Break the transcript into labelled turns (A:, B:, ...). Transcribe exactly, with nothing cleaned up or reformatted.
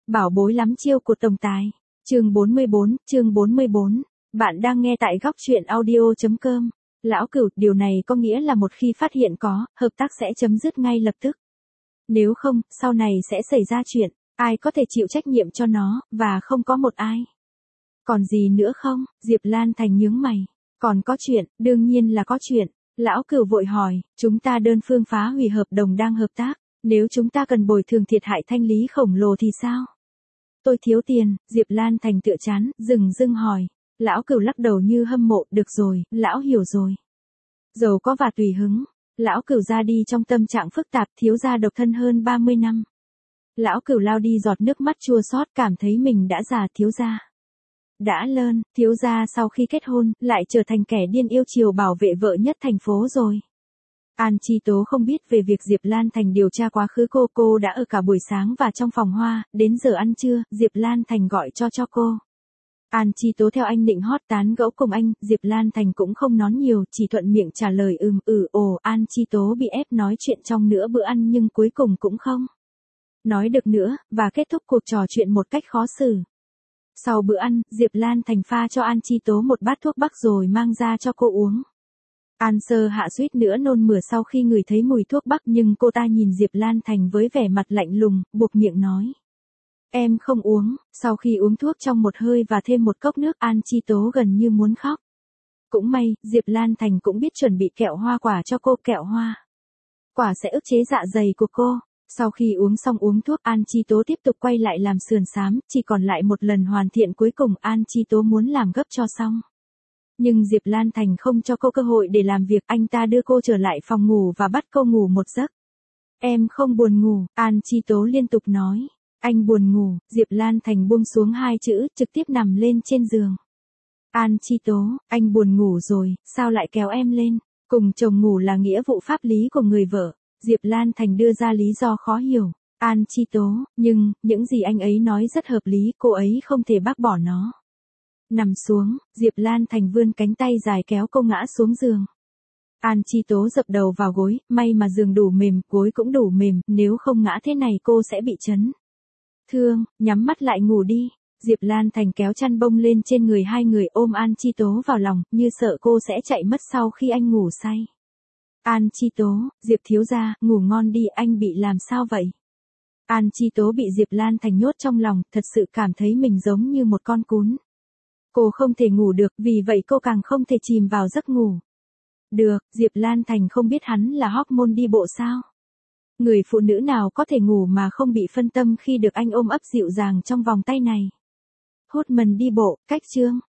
A: Bảo bối lắm chiêu của tổng tài. Chương bốn mươi bốn, chương bốn mươi bốn. Bạn đang nghe tại góc truyện audio chấm com. Lão Cửu, điều này có nghĩa là một khi phát hiện có, hợp tác sẽ chấm dứt ngay lập tức. Nếu không, sau này sẽ xảy ra chuyện, ai có thể chịu trách nhiệm cho nó, và không có một ai. Còn gì nữa không? Diệp Lan Thành nhướng mày. Còn có chuyện, đương nhiên là có chuyện. Lão Cửu vội hỏi, chúng ta đơn phương phá hủy hợp đồng đang hợp tác, nếu chúng ta cần bồi thường thiệt hại thanh lý khổng lồ thì sao? Tôi thiếu tiền, Diệp Lan Thành tựa chán, dừng dưng hỏi. Lão Cửu lắc đầu như hâm mộ, được rồi, lão hiểu rồi. Giàu có và tùy hứng. Lão Cửu ra đi trong tâm trạng phức tạp, thiếu gia độc thân hơn ba mươi năm. Lão Cửu lao đi giọt nước mắt chua xót, cảm thấy mình đã già. Thiếu gia đã lớn, thiếu gia sau khi kết hôn, lại trở thành kẻ điên yêu chiều bảo vệ vợ nhất thành phố rồi. An Chi Tố không biết về việc Diệp Lan Thành điều tra quá khứ cô, cô đã ở cả buổi sáng và trong phòng hoa, đến giờ ăn trưa, Diệp Lan Thành gọi cho cho cô. An Chi Tố theo anh định hót tán gẫu cùng anh, Diệp Lan Thành cũng không nói nhiều, chỉ thuận miệng trả lời ừm ừ ồ. An Chi Tố bị ép nói chuyện trong nửa bữa ăn nhưng cuối cùng cũng không nói được nữa, và kết thúc cuộc trò chuyện một cách khó xử. Sau bữa ăn, Diệp Lan Thành pha cho An Chi Tố một bát thuốc bắc rồi mang ra cho cô uống. An Sơ Hạ suýt nữa nôn mửa sau khi ngửi thấy mùi thuốc bắc, nhưng cô ta nhìn Diệp Lan Thành với vẻ mặt lạnh lùng, buộc miệng nói. Em không uống. Sau khi uống thuốc trong một hơi và thêm một cốc nước, An Chi Tố gần như muốn khóc. Cũng may, Diệp Lan Thành cũng biết chuẩn bị kẹo hoa quả cho cô. Kẹo hoa quả sẽ ức chế dạ dày của cô. Sau khi uống xong uống thuốc, An Chi Tố tiếp tục quay lại làm sườn xám, chỉ còn lại một lần hoàn thiện cuối cùng. An Chi Tố muốn làm gấp cho xong. Nhưng Diệp Lan Thành không cho cô cơ hội để làm việc, anh ta đưa cô trở lại phòng ngủ và bắt cô ngủ một giấc. Em không buồn ngủ, An Chi Tố liên tục nói. Anh buồn ngủ, Diệp Lan Thành buông xuống hai chữ, trực tiếp nằm lên trên giường. An Chi Tố, anh buồn ngủ rồi, sao lại kéo em lên? Cùng chồng ngủ là nghĩa vụ pháp lý của người vợ. Diệp Lan Thành đưa ra lý do khó hiểu. An Chi Tố, nhưng, những gì anh ấy nói rất hợp lý, cô ấy không thể bác bỏ nó. Nằm xuống, Diệp Lan Thành vươn cánh tay dài kéo cô ngã xuống giường. An Chi Tố dập đầu vào gối, may mà giường đủ mềm, gối cũng đủ mềm, nếu không ngã thế này cô sẽ bị chấn thương. Nhắm mắt lại ngủ đi. Diệp Lan Thành kéo chăn bông lên trên người hai người, ôm An Chi Tố vào lòng, như sợ cô sẽ chạy mất sau khi anh ngủ say. An Chi Tố, Diệp thiếu gia, ngủ ngon đi, anh bị làm sao vậy? An Chi Tố bị Diệp Lan Thành nhốt trong lòng, thật sự cảm thấy mình giống như một con cún. Cô không thể ngủ được, vì vậy cô càng không thể chìm vào giấc ngủ. Được, Diệp Lan Thành không biết hắn là hormone đi bộ sao? Người phụ nữ nào có thể ngủ mà không bị phân tâm khi được anh ôm ấp dịu dàng trong vòng tay này? Hormone đi bộ, cách chương.